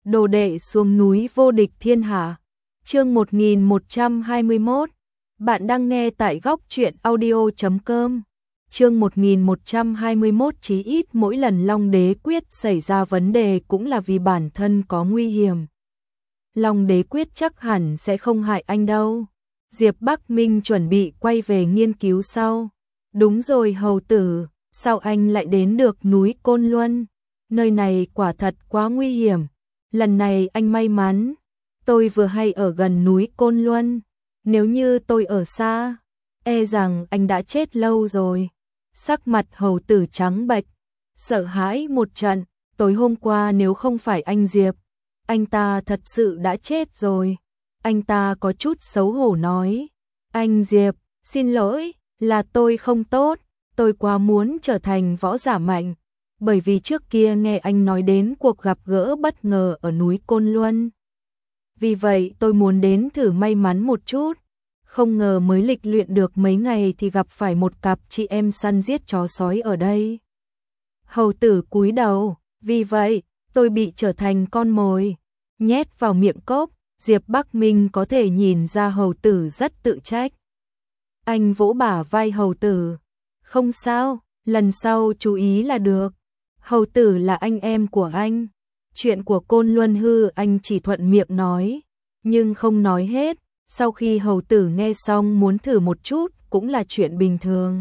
Đồ đệ xuống núi vô địch thiên hạ. Chương 1121. Bạn đang nghe tại góc truyện audio.com. Chương 1121. Chí ít mỗi lần Long Đế Quyết xảy ra vấn đề cũng là vì bản thân có nguy hiểm. Long Đế Quyết chắc hẳn sẽ không hại anh đâu. Diệp Bắc Minh chuẩn bị quay về nghiên cứu sau. Đúng rồi hầu tử, sao anh lại đến được núi Côn Luân? Nơi này quả thật quá nguy hiểm. Lần này anh may mắn, tôi vừa hay ở gần núi Côn Luân. Nếu như tôi ở xa, e rằng anh đã chết lâu rồi. Sắc mặt hầu tử trắng bệch, sợ hãi một trận. Tối hôm qua nếu không phải anh Diệp, anh ta thật sự đã chết rồi. Anh ta có chút xấu hổ nói, anh Diệp, xin lỗi, là tôi không tốt, tôi quá muốn trở thành võ giả mạnh. Bởi vì trước kia nghe anh nói đến cuộc gặp gỡ bất ngờ ở núi Côn Luân. Vì vậy tôi muốn đến thử may mắn một chút. Không ngờ mới lịch luyện được mấy ngày thì gặp phải một cặp chị em săn giết chó sói ở đây. Hầu tử cúi đầu, vì vậy tôi bị trở thành con mồi. Nhét vào miệng cốc, Diệp Bắc Minh có thể nhìn ra hầu tử rất tự trách. Anh vỗ bả vai hầu tử. Không sao, lần sau chú ý là được. Hầu tử là anh em của anh. Chuyện của Côn Luân hư anh chỉ thuận miệng nói, nhưng không nói hết. Sau khi hầu tử nghe xong muốn thử một chút cũng là chuyện bình thường.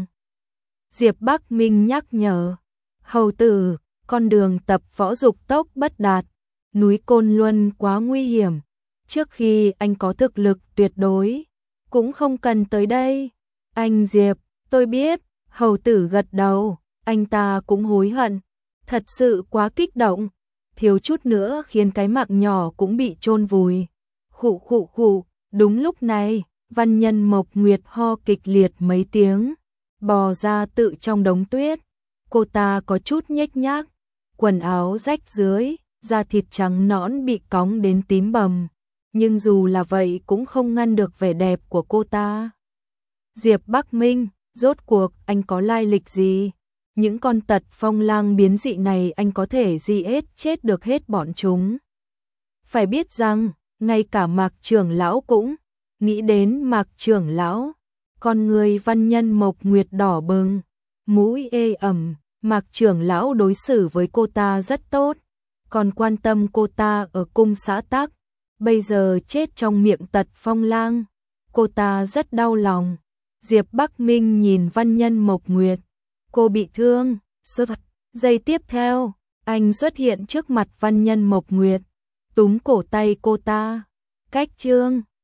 Diệp Bắc Minh nhắc nhở, hầu tử, con đường tập võ dục tốc bất đạt, núi Côn Luân quá nguy hiểm. Trước khi anh có thực lực tuyệt đối, cũng không cần tới đây. Anh Diệp, tôi biết, hầu tử gật đầu, anh ta cũng hối hận. Thật sự quá kích động, thiếu chút nữa khiến cái mạng nhỏ cũng bị chôn vùi. Khụ khụ khụ, đúng lúc này, Văn Nhân Mộc Nguyệt ho kịch liệt mấy tiếng, bò ra tự trong đống tuyết. Cô ta có chút nhếch nhác, quần áo rách dưới, da thịt trắng nõn bị cóng đến tím bầm, nhưng dù là vậy cũng không ngăn được vẻ đẹp của cô ta. Diệp Bắc Minh, rốt cuộc anh có lai lịch gì? Những con tật phong lang biến dị này anh có thể chết được hết bọn chúng. Phải biết rằng, ngay cả Mạc trưởng lão cũng nghĩ đến Mạc trưởng lão. Con người Văn Nhân Mộc Nguyệt đỏ bừng, mũi ê ẩm. Mạc trưởng lão đối xử với cô ta rất tốt, còn quan tâm cô ta ở cung xã tắc. Bây giờ chết trong miệng tật phong lang, cô ta rất đau lòng. Diệp Bắc Minh nhìn Văn Nhân Mộc Nguyệt, cô bị thương. Giây tiếp theo, anh xuất hiện trước mặt Văn Nhân Mộc Nguyệt, túm cổ tay cô ta. Cách chương